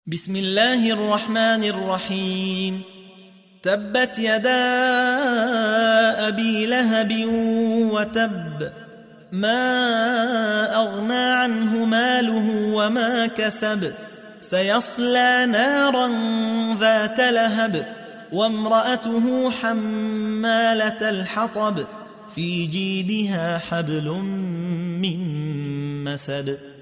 بسم الله الرحمن الرحيم. تبت يدا أبي لهب وتب، ما أغنى عنه ماله وما كسب، سيصلى نارا ذات لهب، وامرأته حمالة الحطب، في جيدها حبل من مسد.